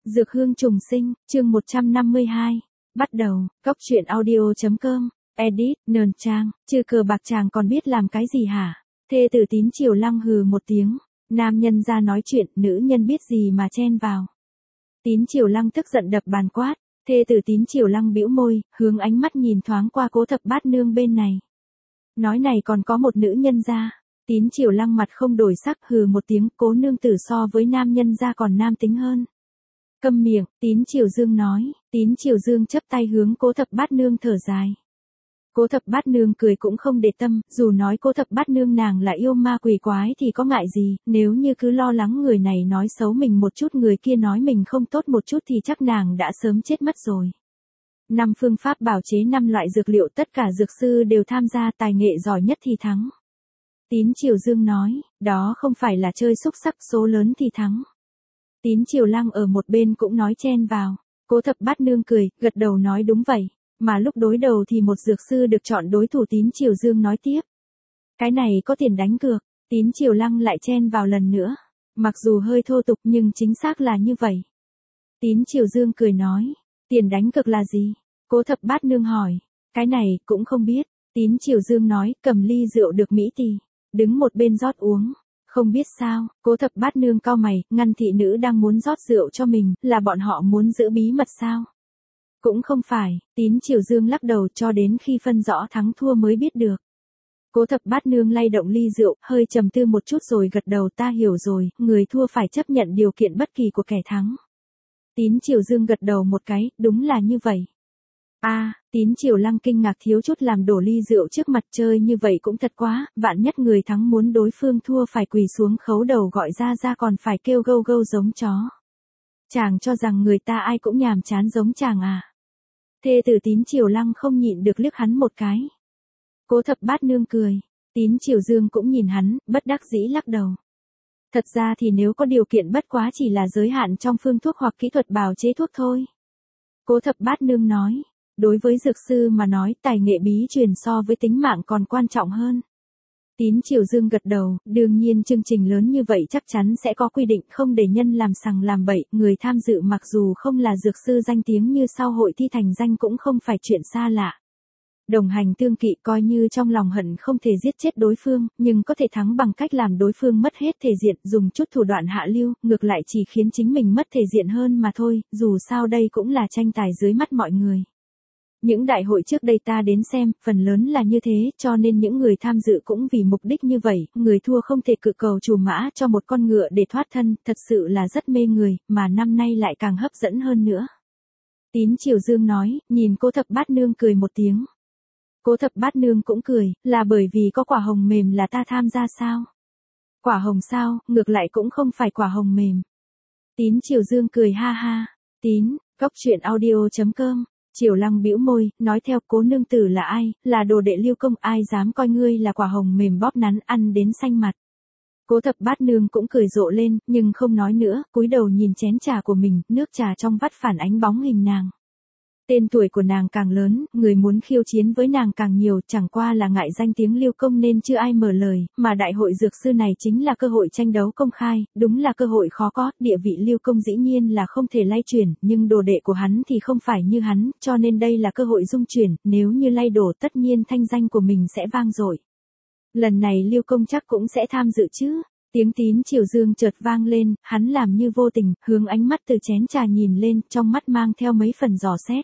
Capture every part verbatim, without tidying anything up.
Dược hương trùng sinh, chương một trăm năm mươi hai. Bắt đầu, cóc truyện audio chấm com, edit, nờn trang, trừ cờ bạc chàng còn biết làm cái gì hả? Thê tử Tín Triều Lăng hừ một tiếng, nam nhân ra nói chuyện, nữ nhân biết gì mà chen vào. Tín Triều Lăng tức giận đập bàn quát, thê tử Tín Triều Lăng bĩu môi, hướng ánh mắt nhìn thoáng qua Cố Thập Bát Nương bên này. Nói này còn có một nữ nhân ra. Tín Triều Lăng mặt không đổi sắc, hừ một tiếng, Cố nương tử so với nam nhân ra còn nam tính hơn. Câm miệng, Tín Triều Dương nói. Tín Triều Dương chấp tay hướng Cố Thập Bát Nương thở dài. Cố Thập Bát Nương cười cũng không để tâm, dù nói Cố Thập Bát Nương nàng là yêu ma quỷ quái thì có ngại gì, nếu như cứ lo lắng người này nói xấu mình một chút, người kia nói mình không tốt một chút thì chắc nàng đã sớm chết mất rồi. Năm phương pháp bảo chế năm loại dược liệu, tất cả dược sư đều tham gia, tài nghệ giỏi nhất thì thắng. Tín Triều Dương nói, đó không phải là chơi xúc sắc, số lớn thì thắng. Tín Triều Lăng ở một bên cũng nói chen vào. Cố Thập Bát Nương cười, gật đầu nói đúng vậy. Mà lúc đối đầu thì một dược sư được chọn đối thủ. Tín Triều Dương nói tiếp. Cái này có tiền đánh cược. Tín Triều Lăng lại chen vào lần nữa. Mặc dù hơi thô tục nhưng chính xác là như vậy. Tín Triều Dương cười nói. Tiền đánh cược là gì? Cố Thập Bát Nương hỏi. Cái này cũng không biết. Tín Triều Dương nói, cầm ly rượu được mỹ tỳ, đứng một bên rót uống. Không biết sao, Cố Thập Bát Nương cau mày, ngăn thị nữ đang muốn rót rượu cho mình, là bọn họ muốn giữ bí mật sao? Cũng không phải, Tín Triều Dương lắc đầu, cho đến khi phân rõ thắng thua mới biết được. Cố Thập Bát Nương lay động ly rượu, hơi trầm tư một chút rồi gật đầu, ta hiểu rồi, người thua phải chấp nhận điều kiện bất kỳ của kẻ thắng. Tín Triều Dương gật đầu một cái, đúng là như vậy. A, à, Tín Triều Lăng kinh ngạc thiếu chút làm đổ ly rượu trước mặt, chơi như vậy cũng thật quá, vạn nhất người thắng muốn đối phương thua phải quỳ xuống khấu đầu gọi ra ra còn phải kêu gâu gâu giống chó. Chàng cho rằng người ta ai cũng nhàm chán giống chàng à? Thê tử Tín Triều Lăng không nhịn được liếc hắn một cái. Cố Thập Bát Nương cười, Tín Triều Dương cũng nhìn hắn, bất đắc dĩ lắc đầu. Thật ra thì nếu có điều kiện bất quá chỉ là giới hạn trong phương thuốc hoặc kỹ thuật bào chế thuốc thôi. Cố Thập Bát Nương nói. Đối với dược sư mà nói, tài nghệ bí truyền so với tính mạng còn quan trọng hơn. Tín Triều Dương gật đầu, đương nhiên chương trình lớn như vậy chắc chắn sẽ có quy định không để nhân làm sằng làm bậy, người tham dự mặc dù không là dược sư danh tiếng như sau hội thi thành danh cũng không phải chuyện xa lạ. Đồng hành tương kỵ, coi như trong lòng hận không thể giết chết đối phương, nhưng có thể thắng bằng cách làm đối phương mất hết thể diện, dùng chút thủ đoạn hạ lưu, ngược lại chỉ khiến chính mình mất thể diện hơn mà thôi, dù sao đây cũng là tranh tài dưới mắt mọi người. Những đại hội trước đây ta đến xem, phần lớn là như thế, cho nên những người tham dự cũng vì mục đích như vậy, người thua không thể cự cầu chủ mã cho một con ngựa để thoát thân, thật sự là rất mê người, mà năm nay lại càng hấp dẫn hơn nữa. Tín Triều Dương nói, nhìn Cố Thập Bát Nương cười một tiếng. Cố Thập Bát Nương cũng cười, là bởi vì có quả hồng mềm là ta tham gia sao? Quả hồng sao, ngược lại cũng không phải quả hồng mềm. Tín Triều Dương cười ha ha, Tín, cóc truyện audio chấm com. Triều Lăng bĩu môi, nói theo, Cố nương tử là ai, là đồ đệ Lưu Công, ai dám coi ngươi là quả hồng mềm bóp nắn ăn đến xanh mặt. Cố Thập Bát Nương cũng cười rộ lên, nhưng không nói nữa, cúi đầu nhìn chén trà của mình, nước trà trong vắt phản ánh bóng hình nàng. Tên tuổi của nàng càng lớn, người muốn khiêu chiến với nàng càng nhiều, chẳng qua là ngại danh tiếng Lưu Công nên chưa ai mở lời, mà đại hội dược sư này chính là cơ hội tranh đấu công khai, đúng là cơ hội khó có, địa vị Lưu Công dĩ nhiên là không thể lay chuyển, nhưng đồ đệ của hắn thì không phải như hắn, cho nên đây là cơ hội dung chuyển, nếu như lay đổ tất nhiên thanh danh của mình sẽ vang dội. Lần này Lưu Công chắc cũng sẽ tham dự chứ. Tiếng Tín Triều Dương chợt vang lên, hắn làm như vô tình, hướng ánh mắt từ chén trà nhìn lên, trong mắt mang theo mấy phần dò xét.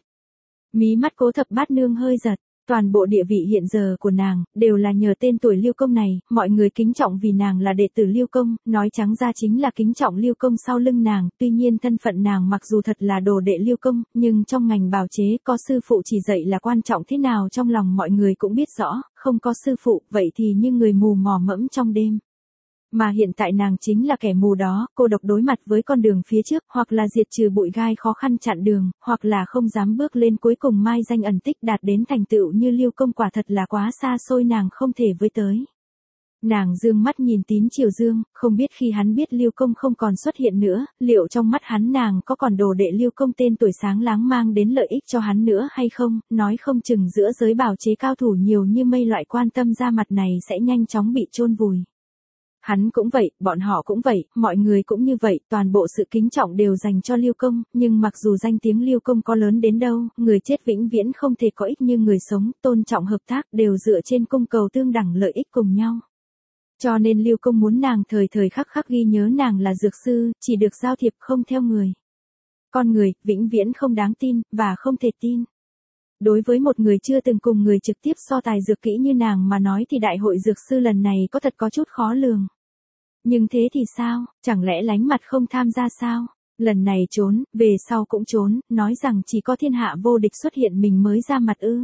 Mí mắt Cố Thập Bát Nương hơi giật, toàn bộ địa vị hiện giờ của nàng, đều là nhờ tên tuổi Lưu Công này, mọi người kính trọng vì nàng là đệ tử Lưu Công, nói trắng ra chính là kính trọng Lưu Công sau lưng nàng, tuy nhiên thân phận nàng mặc dù thật là đồ đệ Lưu Công, nhưng trong ngành bào chế có sư phụ chỉ dạy là quan trọng thế nào trong lòng mọi người cũng biết rõ, không có sư phụ, vậy thì như người mù mò mẫm trong đêm. Mà hiện tại nàng chính là kẻ mù đó, cô độc đối mặt với con đường phía trước, hoặc là diệt trừ bụi gai khó khăn chặn đường, hoặc là không dám bước lên cuối cùng mai danh ẩn tích đạt đến thành tựu như Lưu Công, quả thật là quá xa xôi nàng không thể với tới. Nàng dương mắt nhìn Tín Triều Dương, không biết khi hắn biết Lưu Công không còn xuất hiện nữa, liệu trong mắt hắn nàng có còn đồ đệ Lưu Công tên tuổi sáng láng mang đến lợi ích cho hắn nữa hay không, nói không chừng giữa giới bào chế cao thủ nhiều như mây loại quan tâm ra mặt này sẽ nhanh chóng bị chôn vùi. Hắn cũng vậy, bọn họ cũng vậy, mọi người cũng như vậy, toàn bộ sự kính trọng đều dành cho Lưu Công, nhưng mặc dù danh tiếng Lưu Công có lớn đến đâu, người chết vĩnh viễn không thể có ích như người sống, tôn trọng hợp tác đều dựa trên cung cầu tương đẳng lợi ích cùng nhau. Cho nên Lưu Công muốn nàng thời thời khắc khắc ghi nhớ nàng là dược sư, chỉ được giao thiệp không theo người. Con người, vĩnh viễn không đáng tin, và không thể tin. Đối với một người chưa từng cùng người trực tiếp so tài dược kỹ như nàng mà nói thì đại hội dược sư lần này có thật có chút khó lường. Nhưng thế thì sao, chẳng lẽ lánh mặt không tham gia sao? Lần này trốn, về sau cũng trốn, nói rằng chỉ có thiên hạ vô địch xuất hiện mình mới ra mặt ư.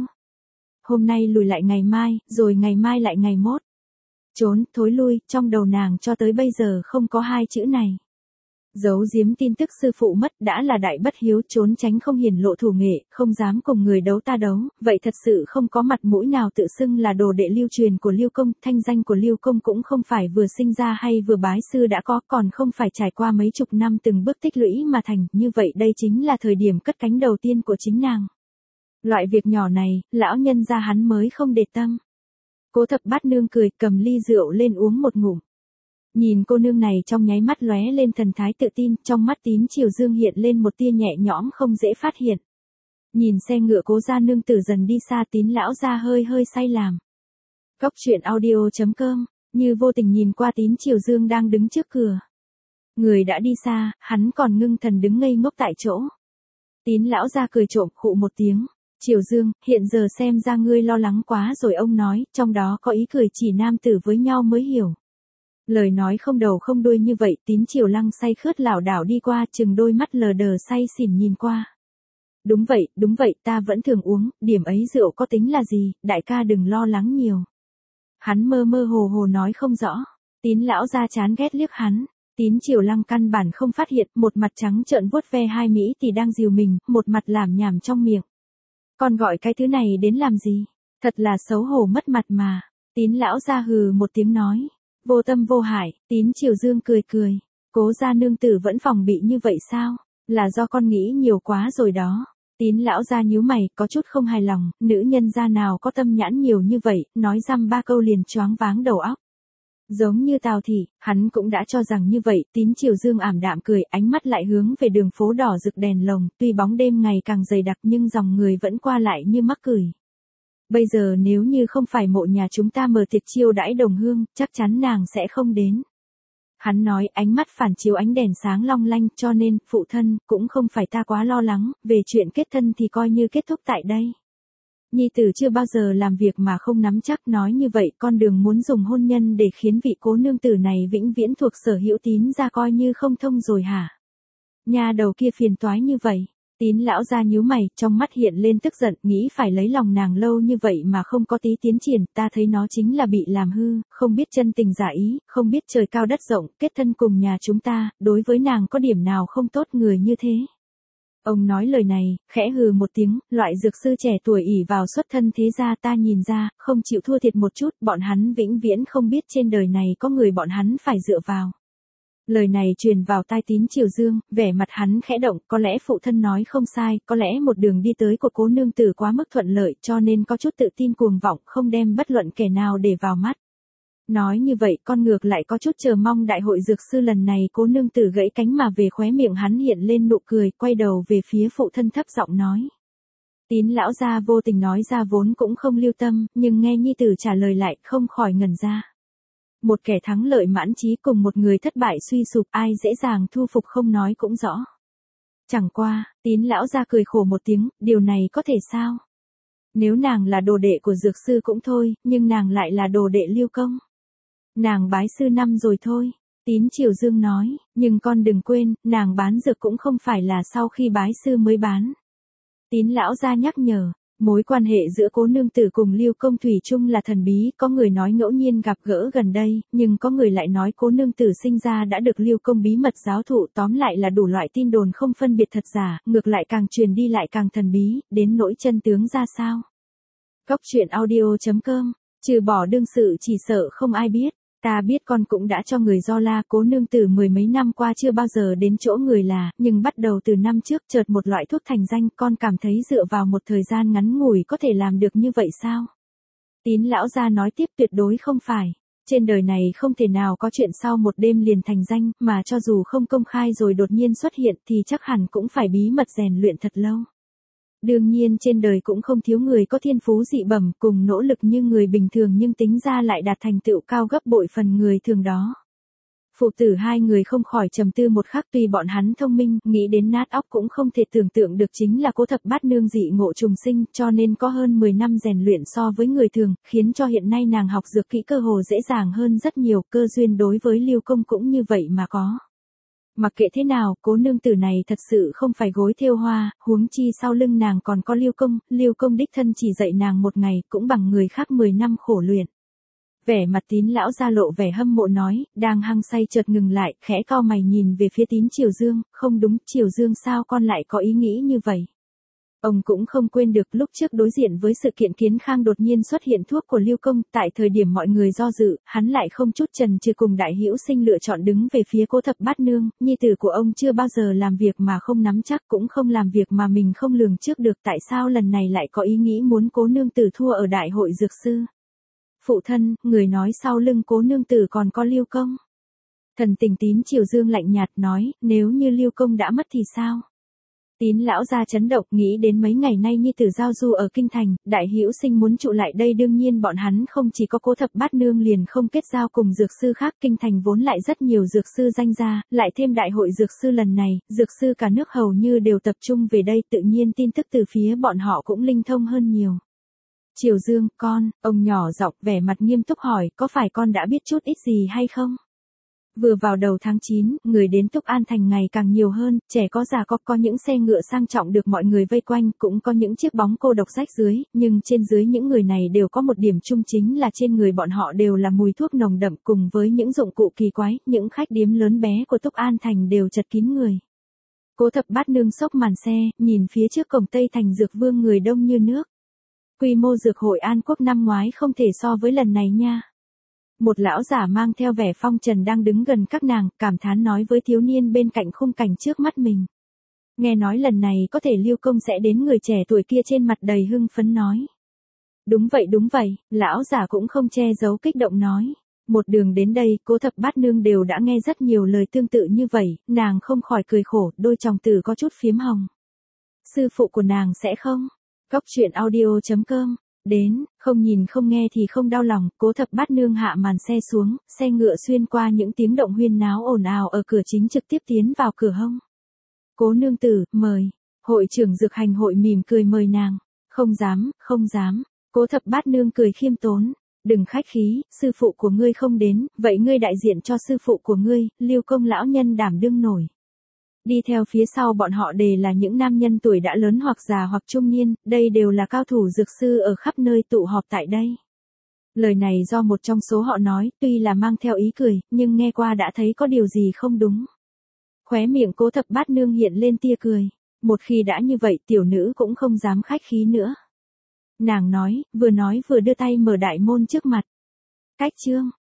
Hôm nay lùi lại ngày mai, rồi ngày mai lại ngày mốt. Trốn, thối lui, trong đầu nàng cho tới bây giờ không có hai chữ này. Giấu giếm tin tức sư phụ mất đã là đại bất hiếu, trốn tránh không hiển lộ thủ nghệ, không dám cùng người đấu ta đấu, vậy thật sự không có mặt mũi nào tự xưng là đồ đệ lưu truyền của Lưu Công, thanh danh của Lưu Công cũng không phải vừa sinh ra hay vừa bái sư đã có, còn không phải trải qua mấy chục năm từng bước tích lũy mà thành, như vậy đây chính là thời điểm cất cánh đầu tiên của chính nàng. Loại việc nhỏ này, lão nhân gia hắn mới không để tâm. Cố Thập Bát Nương cười, cầm ly rượu lên uống một ngụm. Nhìn cô nương này trong nháy mắt lóe lên thần thái tự tin, trong mắt Tín Triều Dương hiện lên một tia nhẹ nhõm không dễ phát hiện. Nhìn xe ngựa Cố gia nương tử dần đi xa, Tín lão gia hơi hơi say làm. Cốc truyện audio chấm com, như vô tình nhìn qua Tín Triều Dương đang đứng trước cửa. Người đã đi xa, hắn còn ngưng thần đứng ngây ngốc tại chỗ. Tín lão gia cười trộm khụ một tiếng. Triều Dương, hiện giờ xem ra ngươi lo lắng quá rồi, ông nói, trong đó có ý cười chỉ nam tử với nhau mới hiểu. Lời nói không đầu không đuôi như vậy, Tín Triều Lăng say khướt lảo đảo đi qua, chừng đôi mắt lờ đờ say xỉn nhìn qua. Đúng vậy, đúng vậy, ta vẫn thường uống, điểm ấy rượu có tính là gì, đại ca đừng lo lắng nhiều. Hắn mơ mơ hồ hồ nói không rõ. Tín lão ra chán ghét liếc hắn. Tín Triều Lăng căn bản không phát hiện, một mặt trắng trợn vuốt ve hai mỹ thì đang dìu mình, một mặt làm nhảm trong miệng. Con gọi cái thứ này đến làm gì? Thật là xấu hổ mất mặt mà. Tín lão ra hừ một tiếng nói. Vô tâm vô hại, Tín Triều Dương cười cười. Cố gia nương tử vẫn phòng bị như vậy sao? Là do con nghĩ nhiều quá rồi đó. Tín lão ra nhíu mày, có chút không hài lòng, nữ nhân gia nào có tâm nhãn nhiều như vậy, nói dăm ba câu liền choáng váng đầu óc. Giống như Tào Thị, hắn cũng đã cho rằng như vậy, Tín Triều Dương ảm đạm cười, ánh mắt lại hướng về đường phố đỏ rực đèn lồng, tuy bóng đêm ngày càng dày đặc nhưng dòng người vẫn qua lại như mắc cười. Bây giờ nếu như không phải mộ nhà chúng ta mở tiệc chiêu đãi đồng hương, chắc chắn nàng sẽ không đến. Hắn nói, ánh mắt phản chiếu ánh đèn sáng long lanh, cho nên, phụ thân, cũng không phải ta quá lo lắng, về chuyện kết thân thì coi như kết thúc tại đây. Nhi tử chưa bao giờ làm việc mà không nắm chắc, nói như vậy, con đường muốn dùng hôn nhân để khiến vị cố nương tử này vĩnh viễn thuộc sở hữu Tín ra coi như không thông rồi hả? Nhà đầu kia phiền toái như vậy. Tín lão ra nhíu mày, trong mắt hiện lên tức giận, nghĩ phải lấy lòng nàng lâu như vậy mà không có tí tiến triển, ta thấy nó chính là bị làm hư, không biết chân tình giả ý, không biết trời cao đất rộng, kết thân cùng nhà chúng ta, đối với nàng có điểm nào không tốt người như thế. Ông nói lời này, khẽ hừ một tiếng, loại dược sư trẻ tuổi ỷ vào xuất thân thế gia ta nhìn ra, không chịu thua thiệt một chút, bọn hắn vĩnh viễn không biết trên đời này có người bọn hắn phải dựa vào. Lời này truyền vào tai Tín Triều Dương, vẻ mặt hắn khẽ động, có lẽ phụ thân nói không sai, có lẽ một đường đi tới của cố nương tử quá mức thuận lợi cho nên có chút tự tin cuồng vọng, không đem bất luận kẻ nào để vào mắt. Nói như vậy con ngược lại có chút chờ mong đại hội dược sư lần này cố nương tử gãy cánh mà về, khóe miệng hắn hiện lên nụ cười, quay đầu về phía phụ thân thấp giọng nói. Tín lão gia vô tình nói ra vốn cũng không lưu tâm, nhưng nghe nhi tử trả lời lại không khỏi ngẩn ra. Một kẻ thắng lợi mãn chí cùng một người thất bại suy sụp, ai dễ dàng thu phục không nói cũng rõ. Chẳng qua, Tín lão ra cười khổ một tiếng, điều này có thể sao? Nếu nàng là đồ đệ của dược sư cũng thôi, nhưng nàng lại là đồ đệ Lưu Công. Nàng bái sư năm rồi thôi. Tín Triều Dương nói, nhưng con đừng quên, nàng bán dược cũng không phải là sau khi bái sư mới bán. Tín lão ra nhắc nhở. Mối quan hệ giữa cố nương tử cùng Lưu Công thủy chung là thần bí, có người nói ngẫu nhiên gặp gỡ gần đây, nhưng có người lại nói cố nương tử sinh ra đã được Lưu Công bí mật giáo thụ, tóm lại là đủ loại tin đồn không phân biệt thật giả, ngược lại càng truyền đi lại càng thần bí, đến nỗi chân tướng ra sao. Cốc truyện audio chấm com, trừ bỏ đương sự chỉ sợ không ai biết. Ta biết con cũng đã cho người do la, cố nương tử mười mấy năm qua chưa bao giờ đến chỗ người là, nhưng bắt đầu từ năm trước chợt một loại thuốc thành danh, con cảm thấy dựa vào một thời gian ngắn ngủi có thể làm được như vậy sao? Tín lão gia nói tiếp, tuyệt đối không phải. Trên đời này không thể nào có chuyện sau một đêm liền thành danh, mà cho dù không công khai rồi đột nhiên xuất hiện thì chắc hẳn cũng phải bí mật rèn luyện thật lâu. Đương nhiên trên đời cũng không thiếu người có thiên phú dị bẩm cùng nỗ lực như người bình thường nhưng tính ra lại đạt thành tựu cao gấp bội phần người thường đó. Phụ tử hai người không khỏi trầm tư một khắc, tuy bọn hắn thông minh, nghĩ đến nát óc cũng không thể tưởng tượng được chính là Cố Thập Bát Nương dị ngộ trùng sinh, cho nên có hơn mười năm rèn luyện so với người thường, khiến cho hiện nay nàng học dược kỹ cơ hồ dễ dàng hơn rất nhiều, cơ duyên đối với Lưu Công cũng như vậy mà có. Mặc kệ thế nào, Cố nương tử này thật sự không phải gối thêu hoa, huống chi sau lưng nàng còn có Lưu Công, Lưu Công đích thân chỉ dạy nàng một ngày, cũng bằng người khác mười năm khổ luyện. Vẻ mặt Tín lão ra lộ vẻ hâm mộ nói, đang hăng say chợt ngừng lại, khẽ cau mày nhìn về phía Tín Triều Dương, không đúng, Triều Dương sao con lại có ý nghĩ như vậy? Ông cũng không quên được lúc trước đối diện với sự kiện Kiến Khang đột nhiên xuất hiện thuốc của Lưu Công, tại thời điểm mọi người do dự, hắn lại không chút chần chừ cùng Đại Hữu Sinh lựa chọn đứng về phía Cố Thập Bát Nương, nhi tử của ông chưa bao giờ làm việc mà không nắm chắc, cũng không làm việc mà mình không lường trước được, tại sao lần này lại có ý nghĩ muốn Cố nương tử thua ở đại hội dược sư? Phụ thân, người nói sau lưng Cố nương tử còn có Lưu Công. Thần tình Tín Triều Dương lạnh nhạt nói, nếu như Lưu Công đã mất thì sao? Tín lão gia chấn động, nghĩ đến mấy ngày nay nhi tử giao du ở kinh thành, Đại Hữu Sinh muốn trụ lại đây, đương nhiên bọn hắn không chỉ có Cố Thập Bát Nương liền không kết giao cùng dược sư khác, kinh thành vốn lại rất nhiều dược sư danh gia, lại thêm đại hội dược sư lần này, dược sư cả nước hầu như đều tập trung về đây, tự nhiên tin tức từ phía bọn họ cũng linh thông hơn nhiều. Triều Dương, con, ông nhỏ giọng vẻ mặt nghiêm túc hỏi, có phải con đã biết chút ít gì hay không? Vừa vào đầu tháng chín, người đến Túc An Thành ngày càng nhiều hơn, trẻ có già có, có những xe ngựa sang trọng được mọi người vây quanh, cũng có những chiếc bóng cô độc rách dưới, nhưng trên dưới những người này đều có một điểm chung chính là trên người bọn họ đều là mùi thuốc nồng đậm cùng với những dụng cụ kỳ quái, những khách điếm lớn bé của Túc An Thành đều chật kín người. Cố Thập Bát Nương xốc màn xe, nhìn phía trước cổng Tây Thành Dược Vương người đông như nước. Quy mô dược hội An Quốc năm ngoái không thể so với lần này nha. Một lão giả mang theo vẻ phong trần đang đứng gần các nàng, cảm thán nói với thiếu niên bên cạnh khung cảnh trước mắt mình. Nghe nói lần này có thể Lưu Công sẽ đến, người trẻ tuổi kia trên mặt đầy hưng phấn nói. Đúng vậy đúng vậy, lão giả cũng không che giấu kích động nói. Một đường đến đây, Cố Thập Bát Nương đều đã nghe rất nhiều lời tương tự như vậy, nàng không khỏi cười khổ, đôi tròng tử có chút phiếm hồng. Sư phụ của nàng sẽ không? Góc truyện audio chấm com. Đến, không nhìn không nghe thì không đau lòng, Cố Thập Bát Nương hạ màn xe xuống, xe ngựa xuyên qua những tiếng động huyên náo ồn ào ở cửa chính trực tiếp tiến vào cửa hông. Cố nương tử, mời. Hội trưởng dược hành hội mỉm cười mời nàng. Không dám, không dám. Cố Thập Bát Nương cười khiêm tốn. Đừng khách khí, sư phụ của ngươi không đến, vậy ngươi đại diện cho sư phụ của ngươi, Lưu Công lão nhân đảm đương nổi. Đi theo phía sau bọn họ đều là những nam nhân tuổi đã lớn hoặc già hoặc trung niên, đây đều là cao thủ dược sư ở khắp nơi tụ họp tại đây. Lời này do một trong số họ nói, tuy là mang theo ý cười, nhưng nghe qua đã thấy có điều gì không đúng. Khóe miệng Cố Thập Bát Nương hiện lên tia cười. Một khi đã như vậy, tiểu nữ cũng không dám khách khí nữa. Nàng nói, vừa nói vừa đưa tay mở đại môn trước mặt. Cách chương.